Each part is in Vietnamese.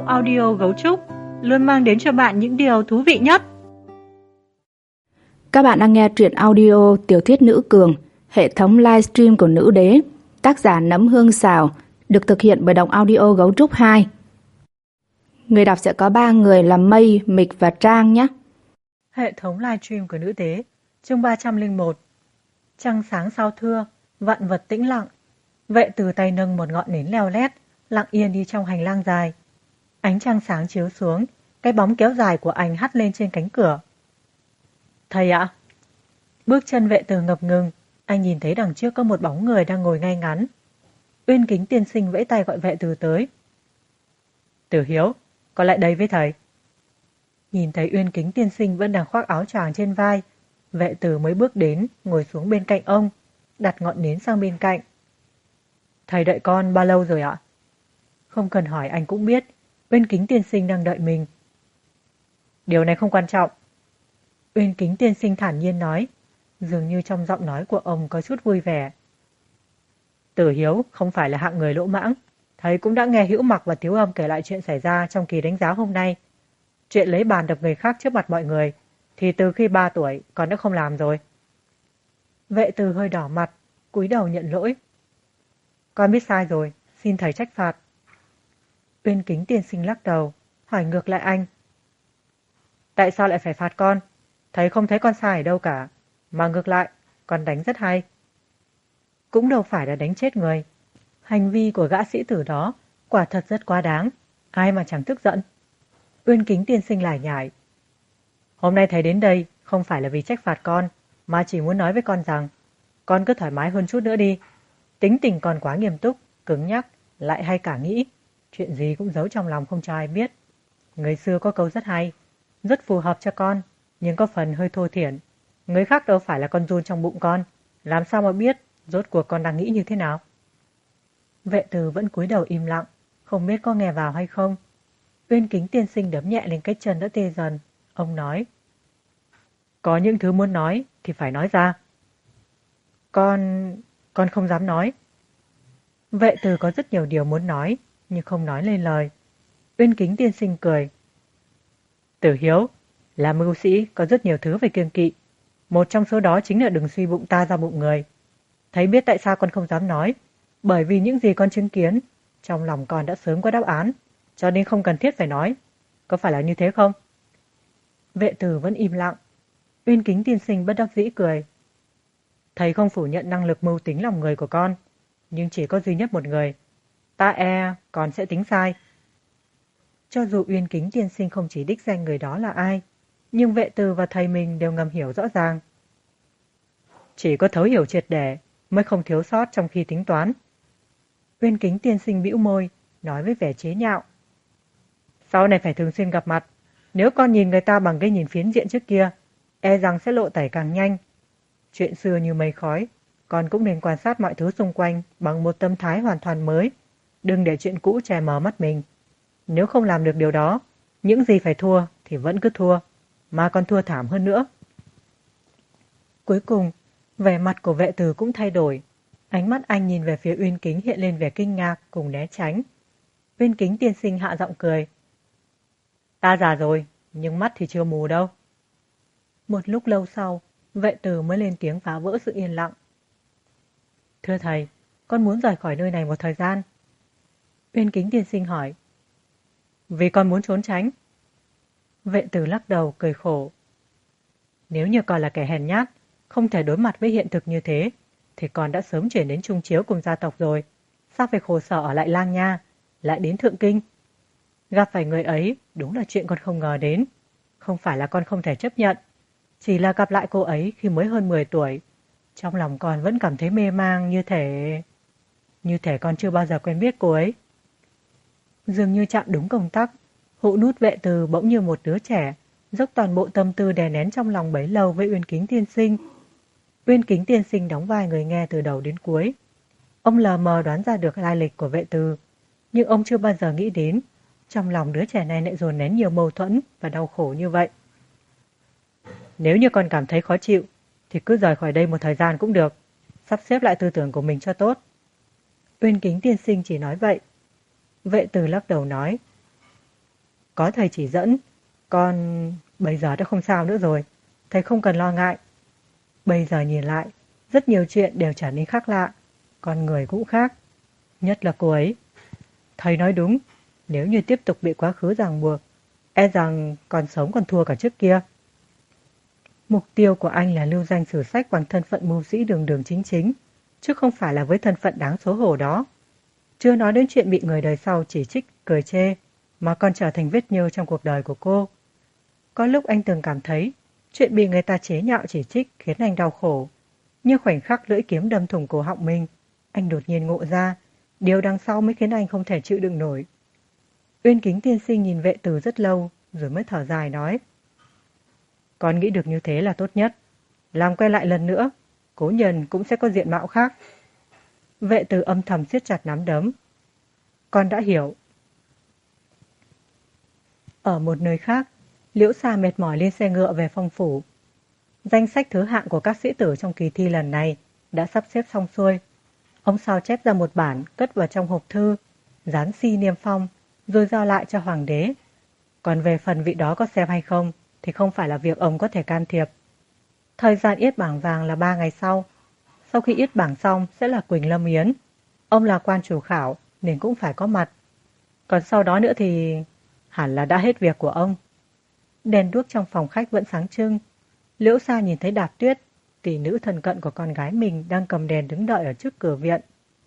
Bộ audio Gấu Trúc luôn mang đến cho bạn những điều thú vị nhất. Các bạn đang nghe truyện audio Tiểu thuyết Nữ Cường, hệ thống livestream của Nữ Đế, tác giả Nấm Hương Xào, được thực hiện bởi Đọc Audio Gấu Trúc 2. Người đọc sẽ có 3 người là Mây, Mịch và Trang nhé. Hệ thống livestream của Nữ Đế, chương 301. Trăng sáng sao thưa, vạn vật tĩnh lặng. Vệ Từ tay nâng một ngọn nến leo lét, lặng yên đi trong hành lang dài. Ánh trăng sáng chiếu xuống, cái bóng kéo dài của anh hắt lên trên cánh cửa. Thầy ạ! Bước chân Vệ Từ ngập ngừng, anh nhìn thấy đằng trước có một bóng người đang ngồi ngay ngắn. Uyên Kính tiên sinh vẫy tay gọi Vệ Từ tới. Tử Hiếu, có lại đây với thầy. Nhìn thấy Uyên Kính tiên sinh vẫn đang khoác áo choàng trên vai, Vệ Từ mới bước đến, ngồi xuống bên cạnh ông, đặt ngọn nến sang bên cạnh. Thầy đợi con bao lâu rồi ạ? Không cần hỏi anh cũng biết, Uyên Kính tiên sinh đang đợi mình. Điều này không quan trọng. Uyên Kính tiên sinh thản nhiên nói, dường như trong giọng nói của ông có chút vui vẻ. Tử Hiếu không phải là hạng người lỗ mãng. Thầy cũng đã nghe Hữu Mặc và Tiếu Âm kể lại chuyện xảy ra trong kỳ đánh giá hôm nay. Chuyện lấy bàn đập người khác trước mặt mọi người, thì từ khi 3 tuổi con đã không làm rồi. Vệ Từ hơi đỏ mặt, cúi đầu nhận lỗi. Con biết sai rồi, xin thầy trách phạt. Uyên Kính tiên sinh lắc đầu, hỏi ngược lại anh. Tại sao lại phải phạt con? Thầy không thấy con sai ở đâu cả, mà ngược lại, con đánh rất hay. Cũng đâu phải là đánh chết người. Hành vi của gã sĩ tử đó quả thật rất quá đáng, ai mà chẳng tức giận. Uyên Kính tiên sinh lải nhải. Hôm nay thầy đến đây không phải là vì trách phạt con, mà chỉ muốn nói với con rằng con cứ thoải mái hơn chút nữa đi. Tính tình con quá nghiêm túc, cứng nhắc, lại hay cả nghĩ. Chuyện gì cũng giấu trong lòng không cho ai biết. Người xưa có câu rất hay, rất phù hợp cho con, nhưng có phần hơi thô thiển. Người khác đâu phải là con giun trong bụng con, làm sao mà biết rốt cuộc con đang nghĩ như thế nào. Vệ Từ vẫn cúi đầu im lặng, không biết có nghe vào hay không. Uyên Kính tiên sinh đấm nhẹ lên cái chân đã tê dần. Ông nói, có những thứ muốn nói thì phải nói ra. Con không dám nói. Vệ Từ có rất nhiều điều muốn nói, nhưng không nói lên lời. Uyên Kính tiên sinh cười. Tử Hiếu, là mưu sĩ có rất nhiều thứ phải kiêng kỵ. Một trong số đó chính là đừng suy bụng ta ra bụng người. Thấy biết tại sao con không dám nói, bởi vì những gì con chứng kiến, trong lòng con đã sớm có đáp án, cho nên không cần thiết phải nói. Có phải là như thế không? Vệ Từ vẫn im lặng. Uyên Kính tiên sinh bất đắc dĩ cười. Thầy không phủ nhận năng lực mưu tính lòng người của con, nhưng chỉ có duy nhất một người. Ta con sẽ tính sai. Cho dù Uyên Kính tiên sinh không chỉ đích danh người đó là ai, nhưng Vệ Từ và thầy mình đều ngầm hiểu rõ ràng. Chỉ có thấu hiểu triệt để mới không thiếu sót trong khi tính toán. Uyên Kính tiên sinh bĩu môi, nói với vẻ chế nhạo. Sau này phải thường xuyên gặp mặt, nếu con nhìn người ta bằng cái nhìn phiến diện trước kia, rằng sẽ lộ tẩy càng nhanh. Chuyện xưa như mây khói, con cũng nên quan sát mọi thứ xung quanh bằng một tâm thái hoàn toàn mới, đừng để chuyện cũ che mờ mắt mình. Nếu không làm được điều đó, những gì phải thua thì vẫn cứ thua, mà còn thua thảm hơn nữa. Cuối cùng, vẻ mặt của Vệ Từ cũng thay đổi. Ánh mắt anh nhìn về phía Uyên Kính hiện lên vẻ kinh ngạc cùng né tránh. Uyên Kính tiên sinh hạ giọng cười. Ta già rồi, nhưng mắt thì chưa mù đâu. Một lúc lâu sau, Vệ Từ mới lên tiếng phá vỡ sự yên lặng. Thưa thầy, con muốn rời khỏi nơi này một thời gian. Uyên Kính tiên sinh hỏi. Vì con muốn trốn tránh. Vệ Từ lắc đầu cười khổ. Nếu như con là kẻ hèn nhát, không thể đối mặt với hiện thực như thế, thì con đã sớm chuyển đến Trung Chiếu cùng gia tộc rồi. Sao phải khổ sở ở lại Lang Nha, lại đến Thượng Kinh? Gặp phải người ấy đúng là chuyện con không ngờ đến. Không phải là con không thể chấp nhận, chỉ là gặp lại cô ấy khi mới hơn 10 tuổi. Trong lòng con vẫn cảm thấy mê mang như thể con chưa bao giờ quen biết cô ấy. Dường như chạm đúng công tắc, Hụ Nút Vệ Từ bỗng như một đứa trẻ, dốc toàn bộ tâm tư đè nén trong lòng bấy lâu với Uyên Kính tiên sinh. Uyên Kính tiên sinh đóng vai người nghe từ đầu đến cuối. Ông lờ mờ đoán ra được lai lịch của Vệ Từ, nhưng ông chưa bao giờ nghĩ đến trong lòng đứa trẻ này lại dồn nén nhiều mâu thuẫn và đau khổ như vậy. Nếu như con cảm thấy khó chịu, thì cứ rời khỏi đây một thời gian cũng được, sắp xếp lại tư tưởng của mình cho tốt. Uyên Kính tiên sinh chỉ nói vậy. Vệ Từ lắc đầu nói. Có thầy chỉ dẫn, con bây giờ đã không sao nữa rồi. Thầy không cần lo ngại. Bây giờ nhìn lại, rất nhiều chuyện đều trở nên khác lạ. Con người cũng khác. Nhất là cô ấy. Thầy nói đúng. Nếu như tiếp tục bị quá khứ ràng buộc, e rằng còn sống còn thua cả trước kia. Mục tiêu của anh là lưu danh sử sách bằng thân phận mưu sĩ đường đường chính chính, chứ không phải là với thân phận đáng xấu hổ đó. Chưa nói đến chuyện bị người đời sau chỉ trích, cười chê, mà còn trở thành vết nhơ trong cuộc đời của cô. Có lúc anh từng cảm thấy, chuyện bị người ta chế nhạo chỉ trích khiến anh đau khổ. Nhưng khoảnh khắc lưỡi kiếm đâm thủng cổ họng mình, anh đột nhiên ngộ ra, điều đằng sau mới khiến anh không thể chịu đựng nổi. Uyên Kính tiên sinh nhìn Vệ Từ rất lâu, rồi mới thở dài nói. Con nghĩ được như thế là tốt nhất. Làm quay lại lần nữa, cố nhân cũng sẽ có diện mạo khác. Vệ Từ âm thầm siết chặt nắm đấm. Con đã hiểu. Ở một nơi khác, Liễu Sa mệt mỏi lên xe ngựa về Phong phủ. Danh sách thứ hạng của các sĩ tử trong kỳ thi lần này đã sắp xếp xong xuôi. Ông sao chép ra một bản, cất vào trong hộp thư, dán si niêm phong, rồi giao lại cho hoàng đế. Còn về phần vị đó có xem hay không, thì không phải là việc ông có thể can thiệp. Thời gian yết bảng vàng là 3 ngày sau. Sau khi yết bảng xong sẽ là Quỳnh Lâm Yến. Ông là quan chủ khảo nên cũng phải có mặt. Còn sau đó nữa thì hẳn là đã hết việc của ông. Đèn đuốc trong phòng khách vẫn sáng trưng. Liễu Sa nhìn thấy Đạp Tuyết, tỷ nữ thân cận của con gái mình, đang cầm đèn đứng đợi ở trước cửa viện.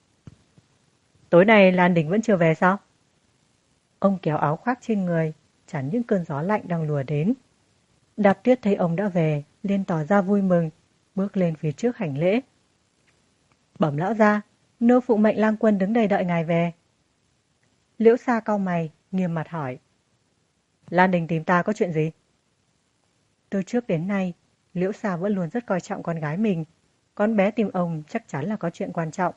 Tối nay Lan Đình vẫn chưa về sao? Ông kéo áo khoác trên người, chắn những cơn gió lạnh đang lùa đến. Đạp Tuyết thấy ông đã về, liền tỏ ra vui mừng, bước lên phía trước hành lễ. Bẩm lão gia, nô phụ mệnh lang quân đứng đây đợi ngài về. Liễu Sa cau mày, nghiêm mặt hỏi. Lan Đình tìm ta có chuyện gì? Từ trước đến nay, Liễu Sa vẫn luôn rất coi trọng con gái mình. Con bé tìm ông chắc chắn là có chuyện quan trọng.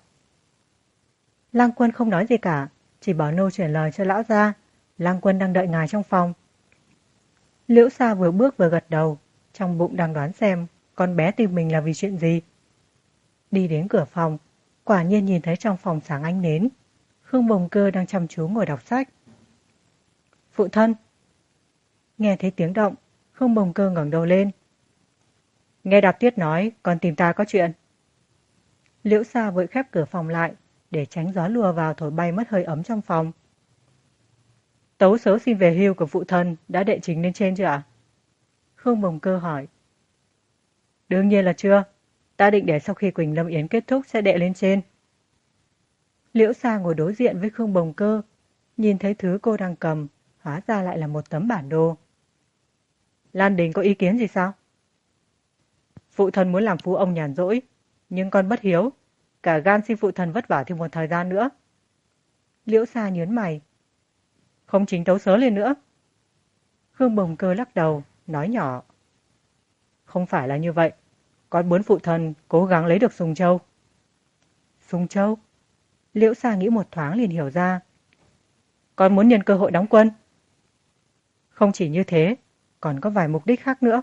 Lang quân không nói gì cả, chỉ bảo nô chuyển lời cho lão gia. Lang quân đang đợi ngài trong phòng. Liễu Sa vừa bước vừa gật đầu, trong bụng đang đoán xem con bé tìm mình là vì chuyện gì. Đi đến cửa phòng, quả nhiên nhìn thấy trong phòng sáng ánh nến. Khương Bồng Cơ đang chăm chú ngồi đọc sách. Phụ thân. Nghe thấy tiếng động, Khương Bồng Cơ ngẩng đầu lên. Nghe Đạp Tuyết nói con tìm ta có chuyện. Liễu Sa vội khép cửa phòng lại để tránh gió lùa vào thổi bay mất hơi ấm trong phòng. Tấu sớ xin về hưu của phụ thân đã đệ trình lên trên chưa ạ? Khương Bồng Cơ hỏi. Đương nhiên là chưa. Ta định để sau khi Quỳnh Lâm Yến kết thúc sẽ đệ lên trên. Liễu Sa ngồi đối diện với Khương Bồng Cơ, nhìn thấy thứ cô đang cầm, hóa ra lại là một tấm bản đồ. Lan Đình có ý kiến gì sao? Phụ thân muốn làm phú ông nhàn rỗi, nhưng con bất hiếu, cả gan xin phụ thân vất vả thêm một thời gian nữa. Liễu Sa nhớn mày. Không chính tấu sớ lên nữa. Khương Bồng Cơ lắc đầu, nói nhỏ. Không phải là như vậy, con muốn phụ thân cố gắng lấy được Sùng Châu. Sùng Châu? Liễu Sa nghĩ một thoáng liền hiểu ra. Con muốn nhân cơ hội đóng quân. Không chỉ như thế, còn có vài mục đích khác nữa.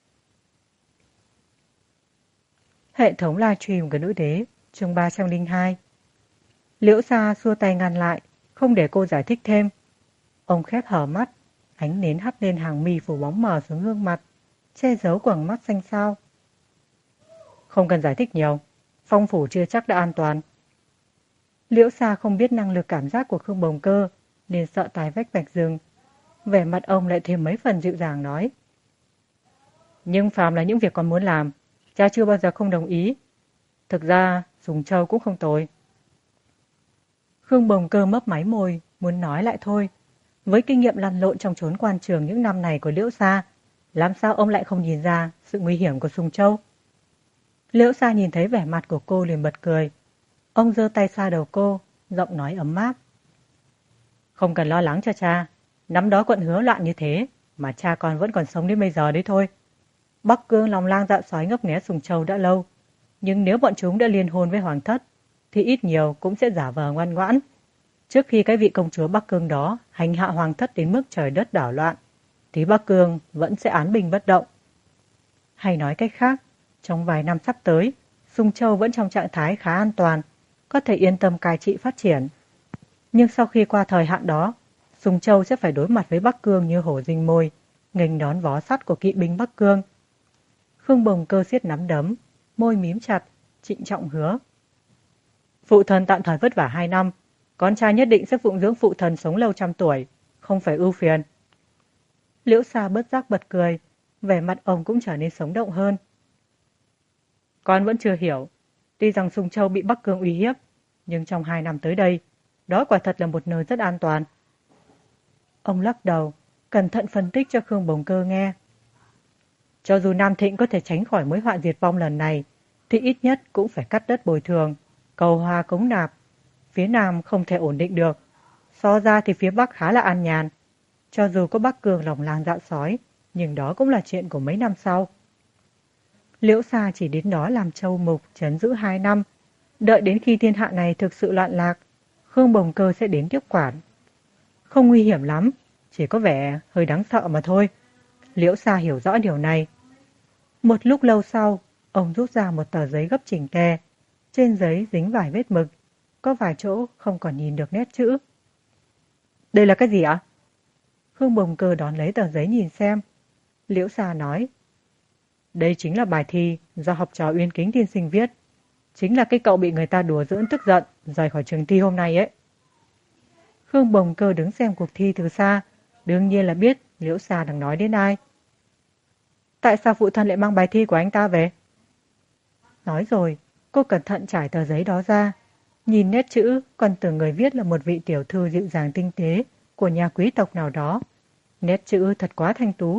Hệ thống livestream của nữ đế, chương 302. Liễu Sa xua tay ngăn lại, không để cô giải thích thêm. Ông khép hờ mắt, ánh nến hắt lên hàng mi phủ bóng mờ xuống gương mặt, che giấu quầng mắt xanh xao. Không cần giải thích nhiều, Phong phủ chưa chắc đã an toàn. Liễu Sa không biết năng lực cảm giác của Khương Bồng Cơ, nên sợ tai vách bạch rừng. Vẻ mặt ông lại thêm mấy phần dịu dàng nói. Nhưng phàm là những việc con muốn làm, cha chưa bao giờ không đồng ý. Thực ra, Sùng Châu cũng không tồi. Khương Bồng Cơ mấp máy môi, muốn nói lại thôi. Với kinh nghiệm lăn lộn trong chốn quan trường những năm này của Liễu Sa, làm sao ông lại không nhìn ra sự nguy hiểm của Sùng Châu? Liễu Sa nhìn thấy vẻ mặt của cô liền bật cười. Ông giơ tay xoa đầu cô, giọng nói ấm áp. Không cần lo lắng cho cha, năm đó quận Hứa loạn như thế, mà cha con vẫn còn sống đến bây giờ đấy thôi. Bắc Cương lòng lang dạ sói ngấp nghé Sùng Châu đã lâu, nhưng nếu bọn chúng đã liên hôn với Hoàng thất, thì ít nhiều cũng sẽ giả vờ ngoan ngoãn. Trước khi cái vị công chúa Bắc Cương đó hành hạ Hoàng thất đến mức trời đất đảo loạn, thì Bắc Cương vẫn sẽ án binh bất động. Hay nói cách khác, trong vài năm sắp tới, Sùng Châu vẫn trong trạng thái khá an toàn, có thể yên tâm cai trị phát triển. Nhưng sau khi qua thời hạn đó, Sùng Châu sẽ phải đối mặt với Bắc Cương như hổ rình mồi, nghênh đón vó sắt của kỵ binh Bắc Cương. Khương Bồng Cơ siết nắm đấm, môi mím chặt, trịnh trọng hứa. Phụ thần tạm thời vất vả 2 năm, con trai nhất định sẽ phụng dưỡng phụ thần sống lâu trăm tuổi, không phải ưu phiền. Liễu Sa bất giác bật cười, vẻ mặt ông cũng trở nên sống động hơn. Con vẫn chưa hiểu, tuy rằng Sùng Châu bị Bắc Cương uy hiếp, nhưng trong 2 năm tới đây, đó quả thật là một nơi rất an toàn. Ông lắc đầu, cẩn thận phân tích cho Khương Bồng Cơ nghe. Cho dù Nam Thịnh có thể tránh khỏi mối họa diệt vong lần này, thì ít nhất cũng phải cắt đất bồi thường, cầu hòa cống nạp. Phía Nam không thể ổn định được. So ra thì phía Bắc khá là an nhàn. Cho dù có Bắc Cương lòng lang dạ sói, nhưng đó cũng là chuyện của mấy năm sau. Liễu Sa chỉ đến đó làm châu mục trấn giữ 2 năm. Đợi đến khi thiên hạ này thực sự loạn lạc, Khương Bồng Cơ sẽ đến tiếp quản. Không nguy hiểm lắm, chỉ có vẻ hơi đáng sợ mà thôi. Liễu Sa hiểu rõ điều này. Một lúc lâu sau, ông rút ra một tờ giấy gấp chỉnh tề. Trên giấy dính vài vết mực, có vài chỗ không còn nhìn được nét chữ. Đây là cái gì ạ? Khương Bồng Cơ đón lấy tờ giấy nhìn xem. Liễu Sa nói, đây chính là bài thi do học trò Uyên Kính tiên sinh viết. Chính là cái cậu bị người ta đùa giỡn tức giận rời khỏi trường thi hôm nay ấy. Khương Bồng Cơ đứng xem cuộc thi từ xa, đương nhiên là biết Liễu Sa đang nói đến ai. Tại sao phụ thân lại mang bài thi của anh ta về? Nói rồi, cô cẩn thận trải tờ giấy đó ra. Nhìn nét chữ, còn tưởng người viết là một vị tiểu thư dịu dàng tinh tế của nhà quý tộc nào đó. Nét chữ thật quá thanh tú.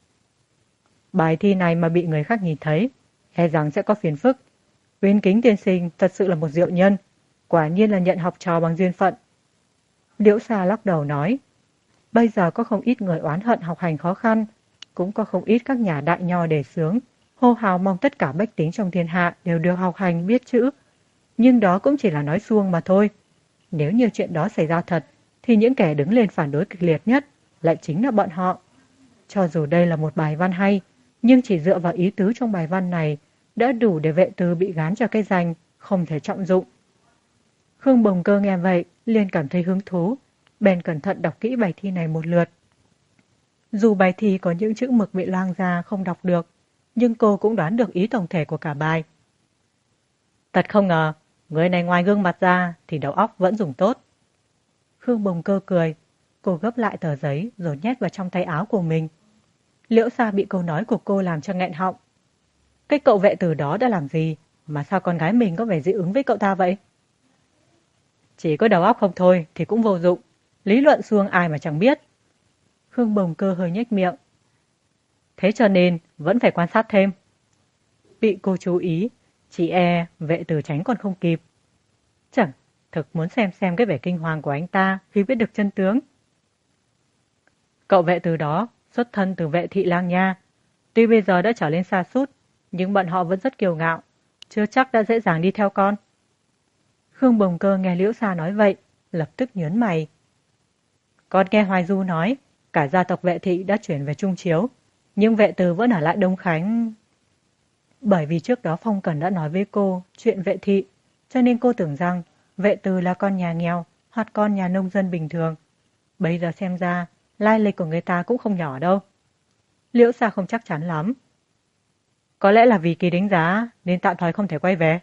Bài thi này mà bị người khác nhìn thấy, e rằng sẽ có phiền phức. Uyên Kính tiên sinh thật sự là một diệu nhân, quả nhiên là nhận học trò bằng duyên phận. Liễu Sa lắc đầu nói, bây giờ có không ít người oán hận học hành khó khăn, cũng có không ít các nhà đại nho đề xướng, hô hào mong tất cả bách tính trong thiên hạ đều được học hành biết chữ. Nhưng đó cũng chỉ là nói suông mà thôi. Nếu như chuyện đó xảy ra thật, thì những kẻ đứng lên phản đối kịch liệt nhất lại chính là bọn họ. Cho dù đây là một bài văn hay, nhưng chỉ dựa vào ý tứ trong bài văn này đã đủ để Vệ Từ bị gán cho cái danh không thể trọng dụng. Khương Bồng Cơ nghe vậy, liền cảm thấy hứng thú, bèn cẩn thận đọc kỹ bài thi này một lượt. Dù bài thi có những chữ mực bị loang ra không đọc được, nhưng cô cũng đoán được ý tổng thể của cả bài. Thật không ngờ, người này ngoài gương mặt ra thì đầu óc vẫn dùng tốt. Khương Bồng Cơ cười, cô gấp lại tờ giấy rồi nhét vào trong tay áo của mình. Liễu Sa bị câu nói của cô làm cho nghẹn họng. Cái cậu Vệ Từ đó đã làm gì mà sao con gái mình có vẻ dị ứng với cậu ta vậy? Chỉ có đầu óc không thôi thì cũng vô dụng. Lý luận suông ai mà chẳng biết. Khương Bồng Cơ hơi nhếch miệng. Thế cho nên vẫn phải quan sát thêm. Bị cô chú ý, chị e Vệ Từ tránh còn không kịp. Chẳng thực muốn xem cái vẻ kinh hoàng của anh ta khi biết được chân tướng. Cậu Vệ Từ đó xuất thân từ Vệ thị Lang Nha. Tuy bây giờ đã trở lên sa sút, nhưng bọn họ vẫn rất kiêu ngạo, chưa chắc đã dễ dàng đi theo con. Khương Bồng Cơ nghe Liễu Sa nói vậy, lập tức nhớn mày. Con nghe Hoài Du nói, cả gia tộc Vệ thị đã chuyển về Trung Chiếu, nhưng Vệ Từ vẫn ở lại Đông Khánh. Bởi vì trước đó Phong Cẩn đã nói với cô chuyện Vệ thị, cho nên cô tưởng rằng Vệ Từ là con nhà nghèo hoặc con nhà nông dân bình thường. Bây giờ xem ra, lai lịch của người ta cũng không nhỏ đâu. Liễu Sa không chắc chắn lắm. Có lẽ là vì kỳ đánh giá nên tạm thời không thể quay về.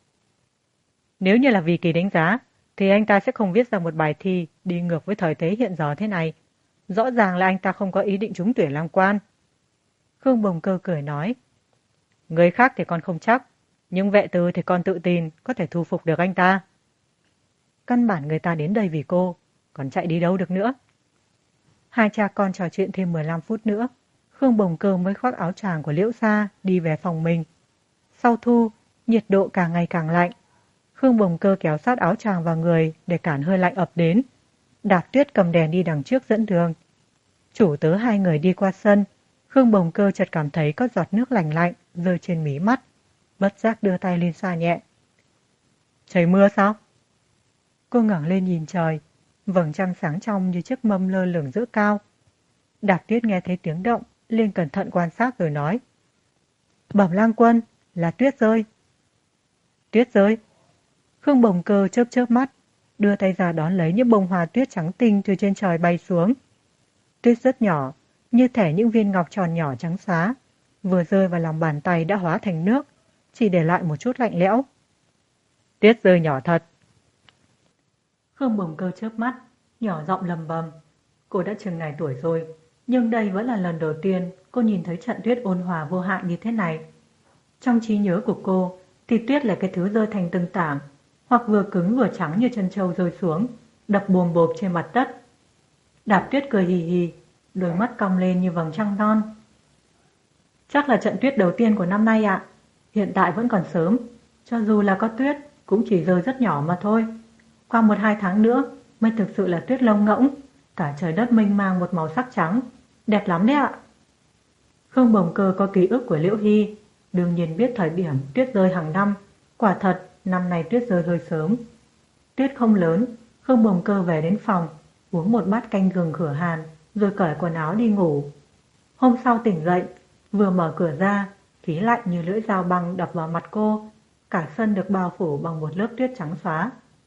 Nếu như là vì kỳ đánh giá, thì anh ta sẽ không viết ra một bài thi đi ngược với thời thế hiện giờ thế này. Rõ ràng là anh ta không có ý định trúng tuyển làm quan. Khương Bồng Cơ cười nói, người khác thì con không chắc, nhưng Vệ Từ thì con tự tin có thể thu phục được anh ta. Căn bản người ta đến đây vì cô, còn chạy đi đâu được nữa. Hai cha con trò chuyện thêm 15 phút nữa, Khương Bồng Cơ mới khoác áo choàng của Liễu Sa đi về phòng mình. Sau thu, nhiệt độ càng ngày càng lạnh. Khương Bồng Cơ kéo sát áo choàng vào người để cản hơi lạnh ập đến. Đạp Tuyết cầm đèn đi đằng trước dẫn đường. Chủ tớ hai người đi qua sân, Khương Bồng Cơ chợt cảm thấy có giọt nước lạnh lạnh rơi trên mí mắt, bất giác đưa tay lên xoa nhẹ. Trời mưa sao? Cô ngẩng lên nhìn trời, vầng trăng sáng trong như chiếc mâm lơ lửng giữa cao. Đạp Tuyết nghe thấy tiếng động, liền cẩn thận quan sát rồi nói. Bẩm lang quân, là tuyết rơi. Tuyết rơi? Khương Bồng Cơ chớp chớp mắt, đưa tay ra đón lấy những bông hoa tuyết trắng tinh từ trên trời bay xuống. Tuyết rất nhỏ, như thể những viên ngọc tròn nhỏ trắng xóa, vừa rơi vào lòng bàn tay đã hóa thành nước, chỉ để lại một chút lạnh lẽo. Tuyết rơi nhỏ thật. Khương Bồng Cơ chớp mắt, nhỏ giọng lầm bầm. Cô đã chừng này tuổi rồi, nhưng đây vẫn là lần đầu tiên cô nhìn thấy trận tuyết ôn hòa vô hại như thế này. Trong trí nhớ của cô thì tuyết là cái thứ rơi thành từng tảng, hoặc vừa cứng vừa trắng như chân trâu rơi xuống, đập bồm bộp trên mặt đất. Đạp Tuyết cười hì hì, đôi mắt cong lên như vầng trăng non. Chắc là trận tuyết đầu tiên của năm nay ạ. Hiện tại vẫn còn sớm, cho dù là có tuyết cũng chỉ rơi rất nhỏ mà thôi. Qua 1-2 tháng nữa mới thực sự là tuyết lông ngỗng, cả trời đất mênh mang một màu sắc trắng, đẹp lắm đấy ạ. Khương Bồng Cơ có ký ức của Liễu Hy, đương nhiên biết thời điểm tuyết rơi hàng năm. Quả thật, năm nay tuyết rơi hơi sớm. Tuyết không lớn, Khương Bồng Cơ về đến phòng, uống một bát canh gừng khửa hàn, rồi cởi quần áo đi ngủ. Hôm sau tỉnh dậy, vừa mở cửa ra, khí lạnh như lưỡi dao băng đập vào mặt cô, cả sân được bao phủ bằng một lớp tuyết trắng xóa.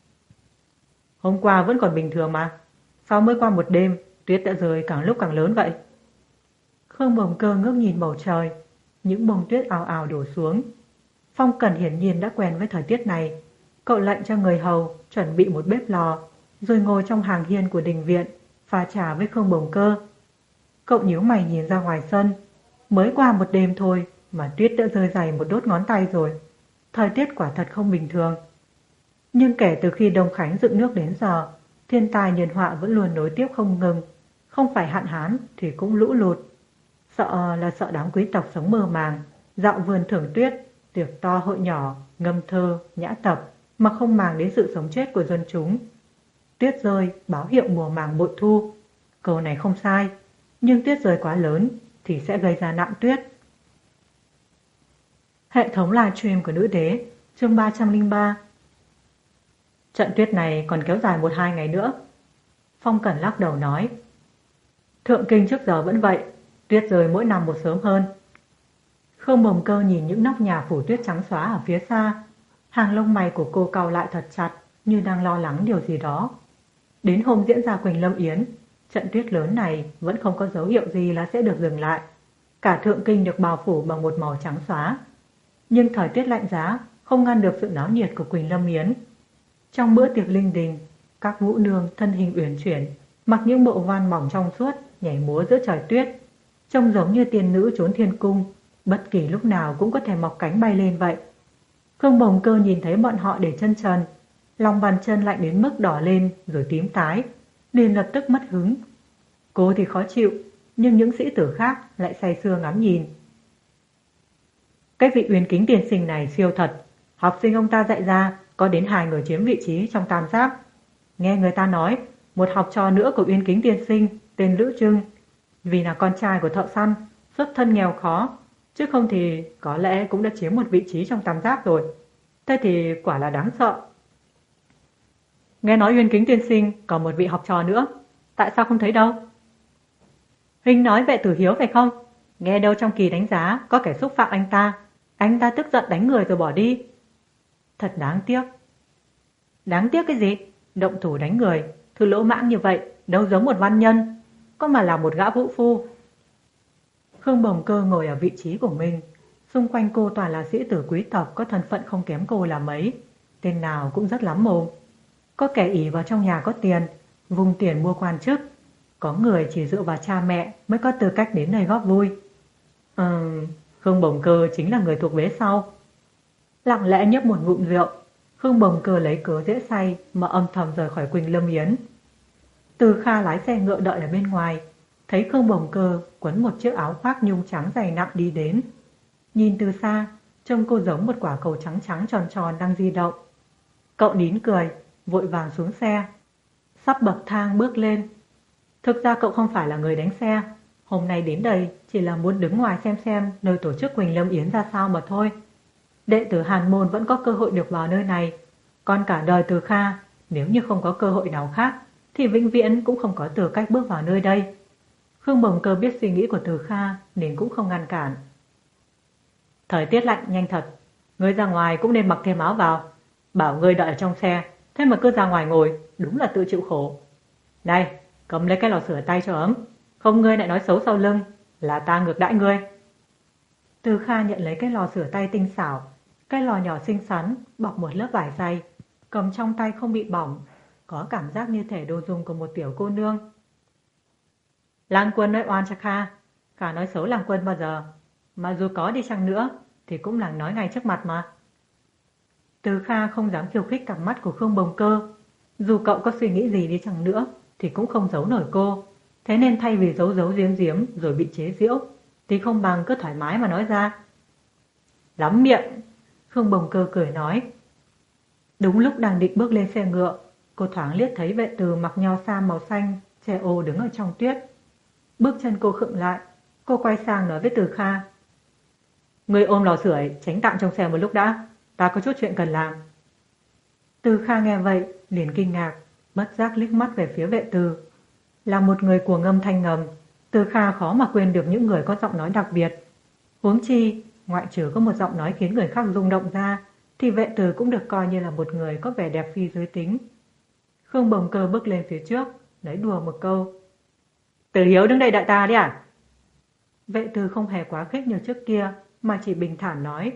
Hôm qua vẫn còn bình thường mà, sao mới qua một đêm, tuyết đã rơi càng lúc càng lớn vậy? Khương Bồng Cơ ngước nhìn bầu trời, những bông tuyết ào ào đổ xuống. Phong Cẩn hiển nhiên đã quen với thời tiết này. Cậu lệnh cho người hầu chuẩn bị một bếp lò, rồi ngồi trong hàng hiên của đình viện, pha trà với Khương Bồng Cơ. Cậu nhíu mày nhìn ra ngoài sân. Mới qua một đêm thôi mà tuyết đã rơi dày một đốt ngón tay rồi. Thời tiết quả thật không bình thường. Nhưng kể từ khi Đông Khánh dựng nước đến giờ, thiên tai nhân họa vẫn luôn nối tiếp không ngừng. Không phải hạn hán thì cũng lũ lụt. Sợ đám quý tộc sống mơ màng, dạo vườn thưởng tuyết, tiệc to hội nhỏ, ngâm thơ, nhã tập, mà không màng đến sự sống chết của dân chúng. Tuyết rơi báo hiệu mùa màng bội thu. Câu này không sai, nhưng tuyết rơi quá lớn thì sẽ gây ra nạn tuyết. Hệ thống livestream của Nữ Đế, chương 303. Trận tuyết này còn kéo dài 1-2 ngày nữa. Phong Cẩn lắc đầu nói. Thượng Kinh trước giờ vẫn vậy, tuyết rơi mỗi năm một sớm hơn. Khương Bồng Cơ nhìn những nóc nhà phủ tuyết trắng xóa ở phía xa. Hàng lông mày của cô cau lại thật chặt, như đang lo lắng điều gì đó. Đến hôm diễn ra Quỳnh Lâm Yến, trận tuyết lớn này vẫn không có dấu hiệu gì là sẽ được dừng lại. Cả Thượng Kinh được bao phủ bằng một màu trắng xóa. Nhưng thời tiết lạnh giá không ngăn được sự náo nhiệt của Quỳnh Lâm Yến. Trong bữa tiệc linh đình, các vũ nương thân hình uyển chuyển, mặc những bộ van mỏng trong suốt, nhảy múa giữa trời tuyết, trông giống như tiên nữ trốn thiên cung, bất kỳ lúc nào cũng có thể mọc cánh bay lên vậy. Khương Bồng Cơ nhìn thấy bọn họ để chân trần, lòng bàn chân lạnh đến mức đỏ lên rồi tím tái, liền lập tức mất hứng. Cô thì khó chịu, nhưng những sĩ tử khác lại say sưa ngắm nhìn. Cái vị Uyên Kính tiên sinh này siêu thật, học sinh ông ta dạy ra có đến 2 người chiếm vị trí trong tam giáp. Nghe người ta nói, một học trò nữa của Uyên Kính tiên sinh tên Lữ Trưng, vì là con trai của thợ săn, xuất thân nghèo khó, chứ không thì có lẽ cũng đã chiếm một vị trí trong tam giáp rồi. Thế thì quả là đáng sợ. Nghe nói Uyên Kính tiên sinh còn một vị học trò nữa, tại sao không thấy đâu? Huynh nói vệ tử Hiếu phải không? Nghe đâu trong kỳ đánh giá có kẻ xúc phạm anh ta tức giận đánh người rồi bỏ đi. Thật đáng tiếc. Đáng tiếc cái gì? Động thủ đánh người, thứ lỗ mãng như vậy, đâu giống một văn nhân, có mà là một gã vũ phu. Khương Bồng Cơ ngồi ở vị trí của mình, xung quanh cô toàn là sĩ tử quý tộc có thân phận không kém cô là mấy, tên nào cũng rất lắm mồm. Có kẻ ỷ vào trong nhà có tiền, vùng tiền mua quan chức, có người chỉ dựa vào cha mẹ mới có tư cách đến đây góp vui. Khương Bồng Cơ chính là người thuộc vế sau. Lặng lẽ nhấp một ngụm rượu, Khương Bồng Cơ lấy cớ dễ say mà âm thầm rời khỏi Quỳnh Lâm Yến. Từ Kha lái xe ngựa đợi ở bên ngoài, thấy Khương Bồng Cơ quấn một chiếc áo khoác nhung trắng dày nặng đi đến. Nhìn từ xa, trông cô giống một quả cầu trắng trắng tròn tròn đang di động. Cậu nín cười, vội vàng xuống xe. Sắp bậc thang bước lên. Thực ra cậu không phải là người đánh xe. Hôm nay đến đây chỉ là muốn đứng ngoài xem nơi tổ chức Quỳnh Lâm Yến ra sao mà thôi. Đệ tử Hàn Môn vẫn có cơ hội được vào nơi này. Còn cả đời Từ Kha, nếu như không có cơ hội nào khác, thì vĩnh viễn cũng không có tư cách bước vào nơi đây. Khương Bồng Cơ biết suy nghĩ của Từ Kha nên cũng không ngăn cản. Thời tiết lạnh nhanh thật, ngươi ra ngoài cũng nên mặc thêm áo vào. Bảo ngươi đợi ở trong xe, Thế mà cứ ra ngoài ngồi, đúng là tự chịu khổ. Này, cầm lấy cái lò sưởi tay cho ấm. Không ngươi lại nói xấu sau lưng, là ta ngược đãi ngươi. Từ Kha nhận lấy cái lò sửa tay tinh xảo, cái lò nhỏ xinh xắn, bọc một lớp vải dày, cầm trong tay không bị bỏng, có cảm giác như thể đồ dùng của một tiểu cô nương. Lang Quân nói oan cho Kha, Kha nói xấu Lang Quân bao giờ, mà dù có đi chăng nữa thì cũng là nói ngay trước mặt mà. Từ Kha không dám khiêu khích cặp mắt của Khương Bồng Cơ, dù cậu có suy nghĩ gì đi chăng nữa thì cũng không giấu nổi cô, thế nên thay vì giấu giấu giếm giếm rồi bị chế giễu thì không bằng cứ thoải mái mà nói ra. Lắm miệng, Khương Bồng Cơ cười nói. Đúng lúc đang định bước lên xe ngựa, cô thoáng liếc thấy vệ từ mặc nho sam màu xanh, che ô đứng ở trong tuyết. Bước chân cô khựng lại, cô quay sang nói với Từ Kha. Ngươi ôm lò sưởi, tránh tạm trong xe một lúc đã, ta có chút chuyện cần làm. Từ Kha nghe vậy, liền kinh ngạc, bất giác liếc mắt về phía vệ từ. Là một người cuồng âm thanh ngầm, Từ Kha khó mà quên được những người có giọng nói đặc biệt. Huống chi, ngoại trừ có một giọng nói khiến người khác rung động ra, thì vệ từ cũng được coi như là một người có vẻ đẹp phi giới tính. Khương Bồng Cơ bước lên phía trước, nói đùa một câu. Từ Hiếu đứng đây đợi ta đi à? Vệ từ không hề quá khích như trước kia, mà chỉ bình thản nói.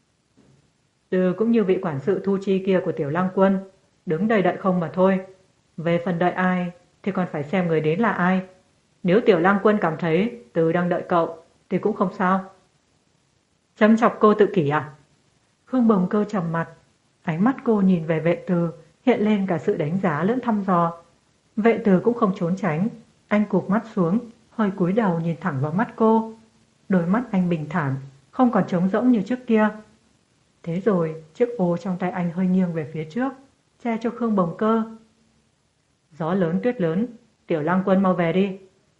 Từ cũng như vị quản sự thu chi kia của Tiểu Lang Quân, đứng đây đợi không mà thôi. Về phần đợi ai thì còn phải xem người đến là ai. Nếu Tiểu Lang Quân cảm thấy Từ đang đợi cậu thì cũng không sao. Châm chọc cô tự kỷ à? Khương Bồng Cơ trầm mặt, ánh mắt cô nhìn về vệ từ hiện lên cả sự đánh giá lẫn thăm dò. Vệ từ cũng không trốn tránh, anh cụp mắt xuống, hơi cúi đầu nhìn thẳng vào mắt cô. Đôi mắt anh bình thản, không còn trống rỗng như trước kia. Thế rồi chiếc ô trong tay anh hơi nghiêng về phía trước, che cho Khương Bồng Cơ. Gió lớn tuyết lớn, Tiểu Lang Quân mau về đi.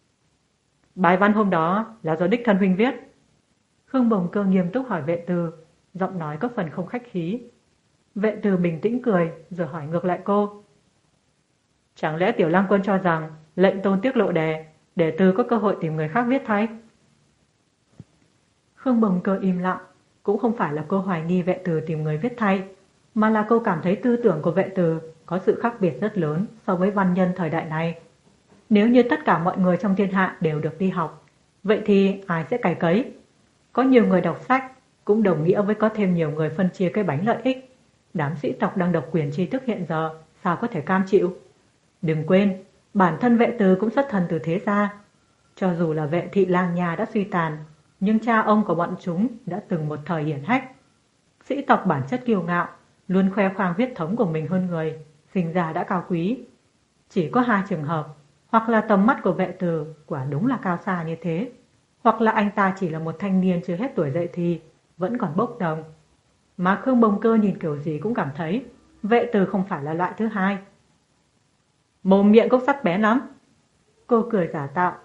Bài văn hôm đó là do đích thân huynh viết. Khương Bồng Cơ nghiêm túc hỏi vệ từ, giọng nói có phần không khách khí. Vệ từ bình tĩnh cười rồi hỏi ngược lại cô. Chẳng lẽ Tiểu Lang Quân cho rằng lệnh tôn tiết lộ đề để Từ có cơ hội tìm người khác viết thay? Khương Bồng Cơ im lặng, cũng không phải là cô hoài nghi vệ từ tìm người viết thay, mà là cô cảm thấy tư tưởng của vệ từ có sự khác biệt rất lớn so với văn nhân thời đại này. Nếu như tất cả mọi người trong thiên hạ đều được đi học, vậy thì ai sẽ cày cấy? Có nhiều người đọc sách cũng đồng nghĩa với có thêm nhiều người phân chia cái bánh lợi ích. Đám sĩ tộc đang độc quyền tri thức hiện giờ sao có thể cam chịu? Đừng quên, bản thân vệ từ cũng xuất thân từ thế gia. Cho dù là vệ thị lang nhà đã suy tàn, nhưng cha ông của bọn chúng đã từng một thời hiển hách. Sĩ tộc bản chất kiêu ngạo, luôn khoe khoang huyết thống của mình hơn người, sinh ra đã cao quý. Chỉ có hai trường hợp, hoặc là tầm mắt của vệ từ quả đúng là cao xa như thế, hoặc là anh ta chỉ là một thanh niên chưa hết tuổi dậy thì, vẫn còn bốc đồng. Mà Khương Bồng Cơ nhìn kiểu gì cũng cảm thấy vệ từ không phải là loại thứ hai. Mồm miệng cũng sắc bén lắm. Cô cười giả tạo.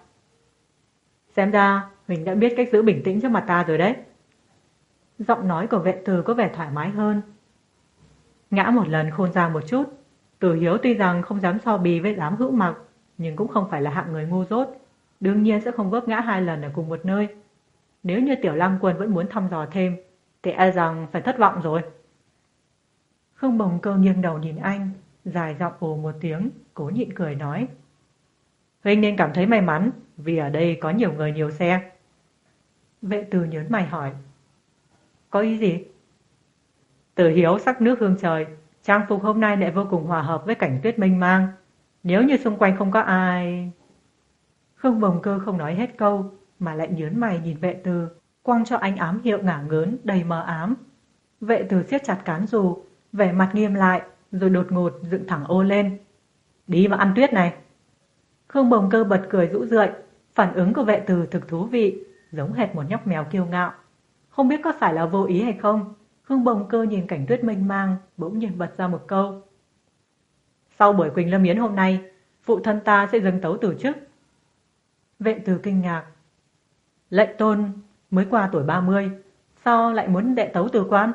Xem ra mình đã biết cách giữ bình tĩnh trước mặt ta rồi đấy. Giọng nói của vệ từ có vẻ thoải mái hơn. Ngã một lần khôn ra một chút. Từ Hiếu tuy rằng không dám so bì với đám hữu mặc, nhưng cũng không phải là hạng người ngu dốt, đương nhiên sẽ không vấp ngã hai lần ở cùng một nơi. Nếu như Tiểu Lang Quân vẫn muốn thăm dò thêm thì e rằng phải thất vọng rồi. Khương Bồng Cơ nghiêng đầu nhìn anh, dài giọng ồ một tiếng, cố nhịn cười nói. Huynh nên cảm thấy may mắn, vì ở đây có nhiều người nhiều xe. Vệ từ nhớn mày hỏi. Có ý gì? Từ Hiếu sắc nước hương trời, trang phục hôm nay lại vô cùng hòa hợp với cảnh tuyết mênh mang. Nếu như xung quanh không có ai... Khương Bồng Cơ không nói hết câu, mà lại nhớn mày nhìn vệ từ, quăng cho anh ám hiệu ngả ngớn đầy mờ ám. Vệ từ siết chặt cán dù, vẻ mặt nghiêm lại, rồi đột ngột dựng thẳng ô lên. Đi mà ăn tuyết này. Khương Bồng Cơ bật cười rũ rượi, phản ứng của vệ từ thực thú vị, giống hệt một nhóc mèo kiêu ngạo. Không biết có phải là vô ý hay không, Khương Bồng Cơ nhìn cảnh tuyết mênh mang, bỗng nhiên bật ra một câu. Sau buổi Quỳnh Lâm Yến hôm nay, phụ thân ta sẽ dâng tấu từ chức. Vệ từ kinh ngạc. Lệnh tôn mới qua tuổi 30, sao lại muốn đệ tấu từ quan?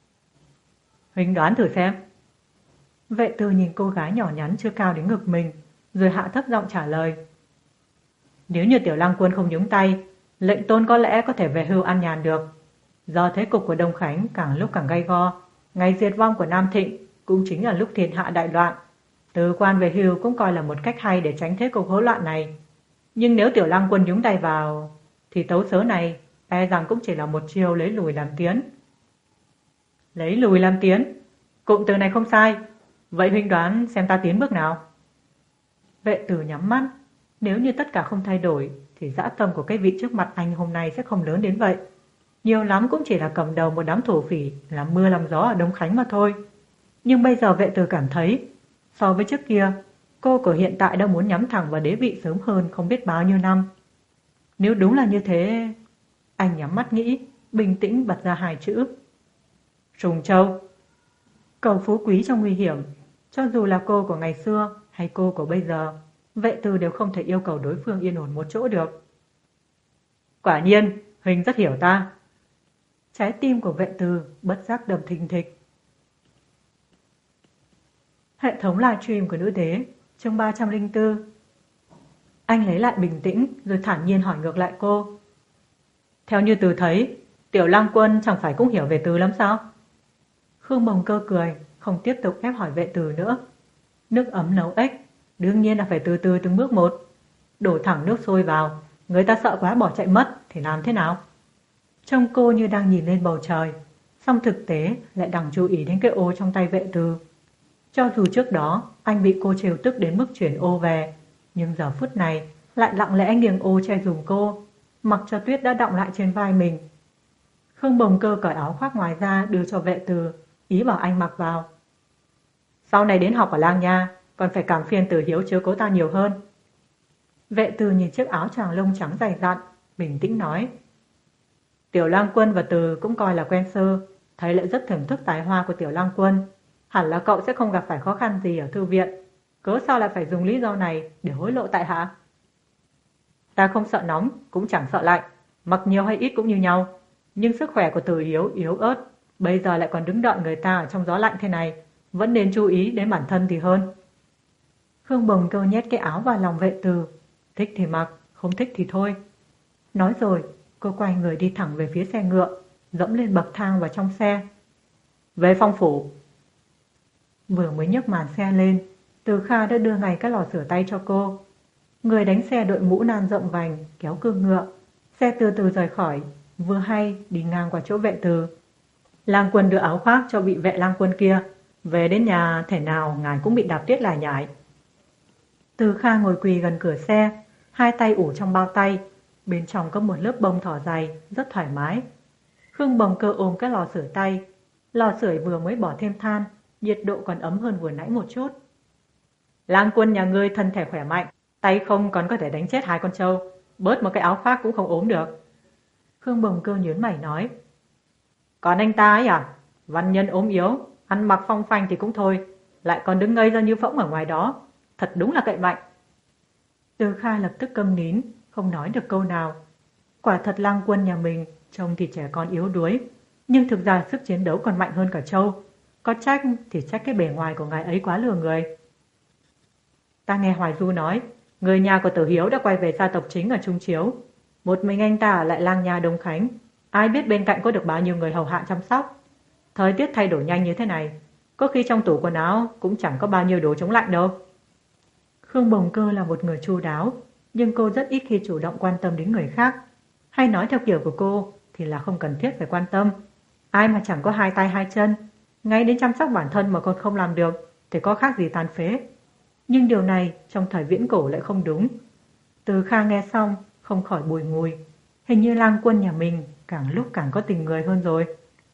Huynh đoán thử xem. Vệ từ nhìn cô gái nhỏ nhắn chưa cao đến ngực mình, rồi hạ thấp giọng trả lời. Nếu như Tiểu Lang Quân không nhúng tay, lệnh tôn có lẽ có thể về hưu an nhàn được. Do thế cục của Đông Khánh càng lúc càng gay go, ngày diệt vong của Nam Thịnh cũng chính là lúc thiên hạ đại loạn. Từ quan về hưu cũng coi là một cách hay để tránh thế cục hỗn loạn này. Nhưng nếu Tiểu Lăng Quân nhúng tay vào, thì tấu sớ này e rằng cũng chỉ là một chiêu lấy lùi làm tiến. Lấy lùi làm tiến? Cụm từ này không sai. Vậy huynh đoán xem ta tiến bước nào? Vệ tử nhắm mắt. Nếu như tất cả không thay đổi, thì dã tâm của cái vị trước mặt anh hôm nay sẽ không lớn đến vậy. Nhiều lắm cũng chỉ là cầm đầu một đám thổ phỉ, làm mưa làm gió ở Đông Khánh mà thôi. Nhưng bây giờ vệ tử cảm thấy, so với trước kia, cô của hiện tại đã muốn nhắm thẳng vào đế vị sớm hơn không biết bao nhiêu năm. Nếu đúng là như thế, anh nhắm mắt nghĩ, bình tĩnh bật ra hai chữ. Trùng Châu. Cầu phú quý trong nguy hiểm, cho dù là cô của ngày xưa hay cô của bây giờ, vệ tử đều không thể yêu cầu đối phương yên ổn một chỗ được. Quả nhiên, huynh rất hiểu ta. Trái tim của vệ tử bất giác đập thình thịch. Hệ thống livestream của nữ đế, chương 304. Anh lấy lại bình tĩnh rồi thản nhiên hỏi ngược lại cô. Theo như Từ thấy, Tiểu Lăng Quân chẳng phải cũng hiểu về Từ lắm sao? Khương Bồng Cơ cười, không tiếp tục ép hỏi vệ Từ nữa. Nước ấm nấu ếch, đương nhiên là phải từ từ từng bước một. Đổ thẳng nước sôi vào, người ta sợ quá bỏ chạy mất thì làm thế nào? Trông cô như đang nhìn lên bầu trời, song thực tế lại đằng chú ý đến cái ô trong tay vệ Từ. Cho dù trước đó anh bị cô trêu tức đến mức chuyển ô về, nhưng giờ phút này lại lặng lẽ nghiêng ô che dùm cô, mặc cho tuyết đã đọng lại trên vai mình. Khương Bồng Cơ cởi áo khoác ngoài ra đưa cho vệ Từ, ý bảo anh mặc vào. Sau này đến học ở Lang Nha, còn phải cảm phiền Từ Hiếu chiếu cố ta nhiều hơn. Vệ Từ nhìn chiếc áo choàng lông trắng dày dặn, bình tĩnh nói. Tiểu Lang Quân và Từ cũng coi là quen sơ, thấy lại rất thưởng thức tài hoa của Tiểu Lang Quân. Hẳn là cậu sẽ không gặp phải khó khăn gì ở thư viện, cớ sao lại phải dùng lý do này để hối lộ tại hạ? Ta không sợ nóng, cũng chẳng sợ lạnh, mặc nhiều hay ít cũng như nhau. Nhưng sức khỏe của Từ Hiếu yếu ớt, bây giờ lại còn đứng đợi người ta ở trong gió lạnh thế này, vẫn nên chú ý đến bản thân thì hơn. Khương Bồng Cơ nhét cái áo vào lòng vệ Từ, thích thì mặc, không thích thì thôi. Nói rồi, cô quay người đi thẳng về phía xe ngựa, dẫm lên bậc thang vào trong xe. Về Phong phủ. Vừa mới nhấc màn xe lên, Từ Kha đã đưa ngay các lò sửa tay cho cô. Người đánh xe đội mũ nan rộng vành, kéo cương ngựa. Xe từ từ rời khỏi, vừa hay đi ngang qua chỗ vệ Từ. Lang Quân đưa áo khoác cho vị vệ Lang Quân kia. Về đến nhà thể nào ngài cũng bị đạp tiết lải nhải. Từ Kha ngồi quỳ gần cửa xe, hai tay ủ trong bao tay. Bên trong có một lớp bông thỏ dày, rất thoải mái. Khương Bồng Cơ ôm cái lò sưởi tay. Lò sưởi vừa mới bỏ thêm than, nhiệt độ còn ấm hơn vừa nãy một chút. Lang Quân nhà ngươi thân thể khỏe mạnh, tay không còn có thể đánh chết hai con trâu, bớt một cái áo khoác cũng không ốm được. Khương Bồng Cơ nhớn mày nói. Còn anh ta ấy à, văn nhân ốm yếu, ăn mặc phong phanh thì cũng thôi, lại còn đứng ngây ra như phỗng ở ngoài đó, thật đúng là cậy mạnh. Từ Kha lập tức câm nín, không nói được câu nào. Quả thật Lang Quân nhà mình trông thì trẻ con yếu đuối, nhưng thực ra sức chiến đấu còn mạnh hơn cả trâu. Có trách thì trách cái bề ngoài của ngài ấy quá lừa người. Ta nghe Hoài Du nói, người nhà của Tử Hiếu đã quay về gia tộc chính ở Trung Chiếu. Một mình anh ta ở lại Lang Nha Đông Khánh, ai biết bên cạnh có được bao nhiêu người hầu hạ chăm sóc. Thời tiết thay đổi nhanh như thế này, có khi trong tủ quần áo cũng chẳng có bao nhiêu đồ chống lạnh đâu. Khương Bồng Cơ là một người chu đáo, nhưng cô rất ít khi chủ động quan tâm đến người khác. Hay nói theo kiểu của cô thì là không cần thiết phải quan tâm. Ai mà chẳng có hai tay hai chân, ngay đến chăm sóc bản thân mà còn không làm được thì có khác gì tàn phế. Nhưng điều này trong thời viễn cổ lại không đúng. Từ Kha nghe xong không khỏi bùi ngùi. Hình như Lang Quân nhà mình càng lúc càng có tình người hơn rồi.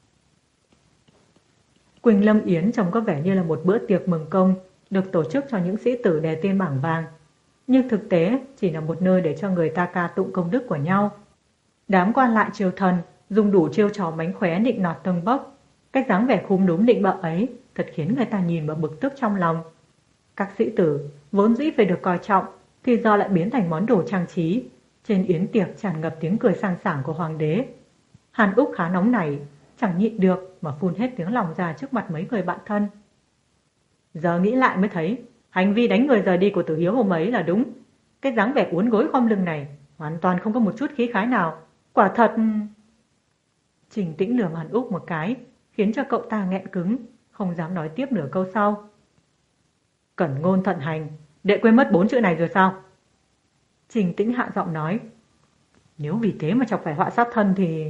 Quỳnh Lâm Yến trông có vẻ như là một bữa tiệc mừng công được tổ chức cho những sĩ tử đề tên bảng vàng. Nhưng thực tế chỉ là một nơi để cho người ta ca tụng công đức của nhau. Đám quan lại triều thần dùng đủ chiêu trò mánh khóe nịnh nọt tâng bốc. Cách dáng vẻ khúm núm định bợ ấy thật khiến người ta nhìn mà bực tức trong lòng. Các sĩ tử vốn dĩ phải được coi trọng thì giờ lại biến thành món đồ trang trí. Trên yến tiệc tràn ngập tiếng cười sang sảng của hoàng đế. Hàn Úc khá nóng nảy, chẳng nhịn được mà phun hết tiếng lòng ra trước mặt mấy người bạn thân. Giờ nghĩ lại mới thấy hành vi đánh người rời đi của Tử Hiếu hôm ấy là đúng. Cái dáng vẻ uốn gối khom lưng này hoàn toàn không có một chút khí khái nào. Quả thật... Trình Tĩnh lườm Hàn Úc một cái khiến cho cậu ta nghẹn cứng, không dám nói tiếp nửa câu sau. Cẩn ngôn thận hành, đệ quên mất 4 chữ này rồi sao? Trình Tĩnh hạ giọng nói. Nếu vì thế mà chọc phải họa sát thân thì...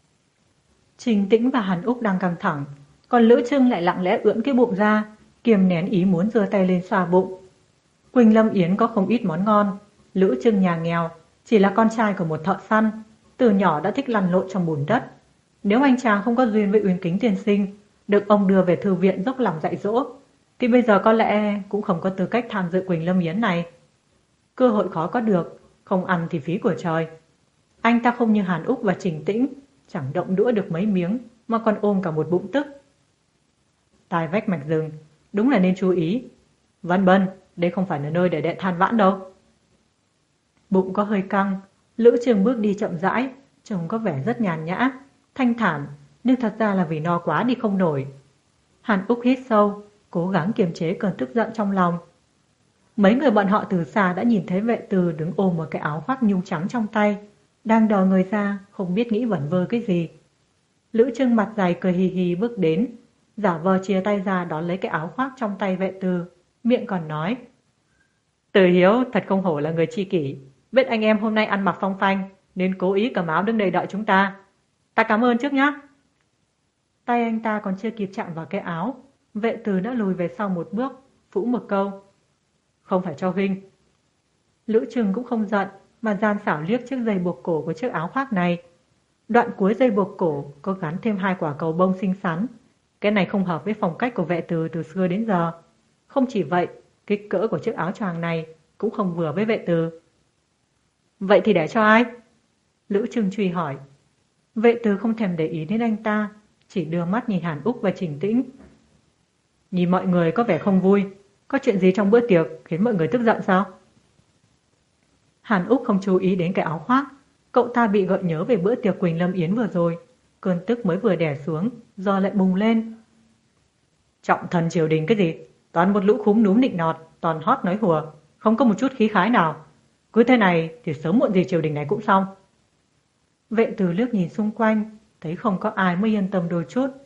Trình Tĩnh và Hàn Úc đang căng thẳng, còn Lữ Trưng lại lặng lẽ ưỡn cái bụng ra, kiềm nén ý muốn giơ tay lên xoa bụng. Quỳnh Lâm Yến có không ít món ngon. Lữ Trưng nhà nghèo, chỉ là con trai của một thợ săn, từ nhỏ đã thích lăn lộn trong bùn đất. Nếu anh chàng không có duyên với Uyên Kính tiên sinh, được ông đưa về thư viện dốc lòng dạy dỗ, thì bây giờ có lẽ cũng không có tư cách tham dự Quỳnh Lâm Yến này. Cơ hội khó có được, không ăn thì phí của trời. Anh ta không như Hàn Úc và Trình Tĩnh, chẳng động đũa được mấy miếng mà còn ôm cả một bụng tức. Tai vách mạch rừng, đúng là nên chú ý. Vân Bân, đây không phải là nơi để đệ than vãn đâu. Bụng có hơi căng, Lữ Trường bước đi chậm rãi, trông có vẻ rất nhàn nhã, thanh thản, nhưng thật ra là vì no quá đi không nổi. Hàn Úc hít sâu, cố gắng kiềm chế cơn tức giận trong lòng. Mấy người bọn họ từ xa đã nhìn thấy vệ từ đứng ôm một cái áo khoác nhung trắng trong tay, đang đò người ra, không biết nghĩ vẩn vơ cái gì. Lữ Trưng mặt dày cười hì hì bước đến, giả vờ chia tay ra đón lấy cái áo khoác trong tay vệ từ, miệng còn nói. Từ Hiếu thật không hổ là người tri kỷ, biết anh em hôm nay ăn mặc phong phanh, nên cố ý cầm áo đứng đây đợi chúng ta. Ta cảm ơn trước nhé. Tay anh ta còn chưa kịp chạm vào cái áo, vệ từ đã lùi về sau một bước, phũ một câu. Không phải cho huynh. Lữ Trừng cũng không giận, mà gian xảo liếc chiếc dây buộc cổ của chiếc áo khoác này. Đoạn cuối dây buộc cổ có gắn thêm 2 quả cầu bông xinh xắn. Cái này không hợp với phong cách của vệ từ xưa đến giờ. Không chỉ vậy, kích cỡ của chiếc áo choàng này cũng không vừa với vệ từ. Vậy thì để cho ai? Lữ Trừng truy hỏi. Vệ từ không thèm để ý đến anh ta, chỉ đưa mắt nhìn Hàn Úc và Trình Tĩnh. Nhìn mọi người có vẻ không vui, có chuyện gì trong bữa tiệc khiến mọi người tức giận sao? Hàn Úc không chú ý đến cái áo khoác, cậu ta bị gợi nhớ về bữa tiệc Quỳnh Lâm Yến vừa rồi, cơn tức mới vừa đè xuống, giờ lại bùng lên. Trọng thần triều đình cái gì? Toàn một lũ khúm núm nịnh nọt, toàn hót nói hùa, không có một chút khí khái nào. Cứ thế này thì sớm muộn gì triều đình này cũng xong. Vệ từ liếc nhìn xung quanh, thấy không có ai mới yên tâm đôi chút.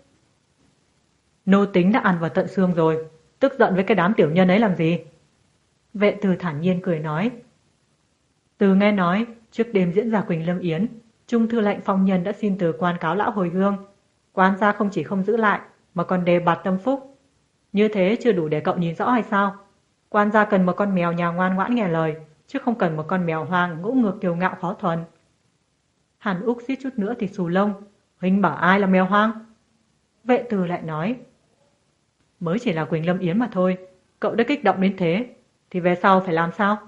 Nô tính đã ăn vào tận xương rồi, tức giận với cái đám tiểu nhân ấy làm gì? Vệ từ thản nhiên cười nói. Từ nghe nói, trước đêm diễn ra Quỳnh Lâm Yến, Trung thư lệnh Phong Nhân đã xin từ quan cáo lão hồi hương. Quan gia không chỉ không giữ lại, mà còn đề bạt tâm phúc. Như thế chưa đủ để cậu nhìn rõ hay sao? Quan gia cần một con mèo nhà ngoan ngoãn nghe lời, chứ không cần một con mèo hoang ngỗ ngược kiêu ngạo khó thuần. Hàn Úc suýt chút nữa thì xù lông. Huynh bảo ai là mèo hoang? Vệ từ lại nói. Mới chỉ là Quỳnh Lâm Yến mà thôi, cậu đã kích động đến thế, thì về sau phải làm sao?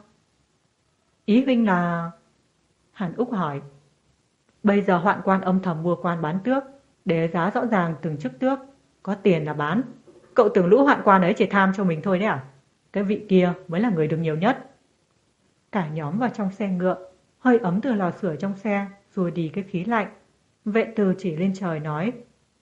Ý huynh là... Hàn Úc hỏi. Bây giờ hoạn quan âm thầm mua quan bán tước, để giá rõ ràng từng chức tước, có tiền là bán. Cậu tưởng lũ hoạn quan ấy chỉ tham cho mình thôi đấy à? Cái vị kia mới là người được nhiều nhất. Cả nhóm vào trong xe ngựa, hơi ấm từ lò sưởi trong xe rồi đi cái khí lạnh. Vệ từ chỉ lên trời nói.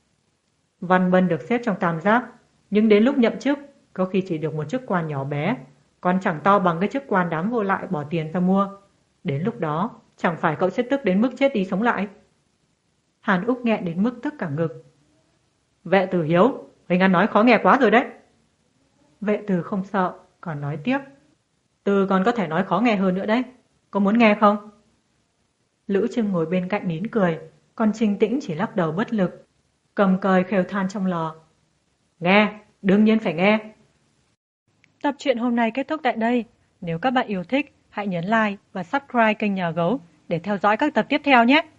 Văn Bân được xếp trong tam giáp, nhưng đến lúc nhậm chức có khi chỉ được một chức quan nhỏ bé, còn chẳng to bằng cái chức quan đám vô lại bỏ tiền ra mua. Đến lúc đó chẳng phải cậu sẽ tức đến mức chết đi sống lại? Hàn Úc nghẹn đến mức tức cả ngực. Vệ từ Hiếu, huynh ăn nói khó nghe quá rồi đấy. Vệ từ không sợ, còn nói tiếp. Từ còn có thể nói khó nghe hơn nữa đấy, có muốn nghe không? Lữ Trưng ngồi bên cạnh nín cười, còn Trình Tĩnh chỉ lắc đầu bất lực, cầm cời khều than trong lò. Nghe, đương nhiên phải nghe. Tập truyện hôm nay kết thúc tại đây. Nếu các bạn yêu thích, hãy nhấn like và subscribe kênh Nhà Gấu để theo dõi các tập tiếp theo nhé.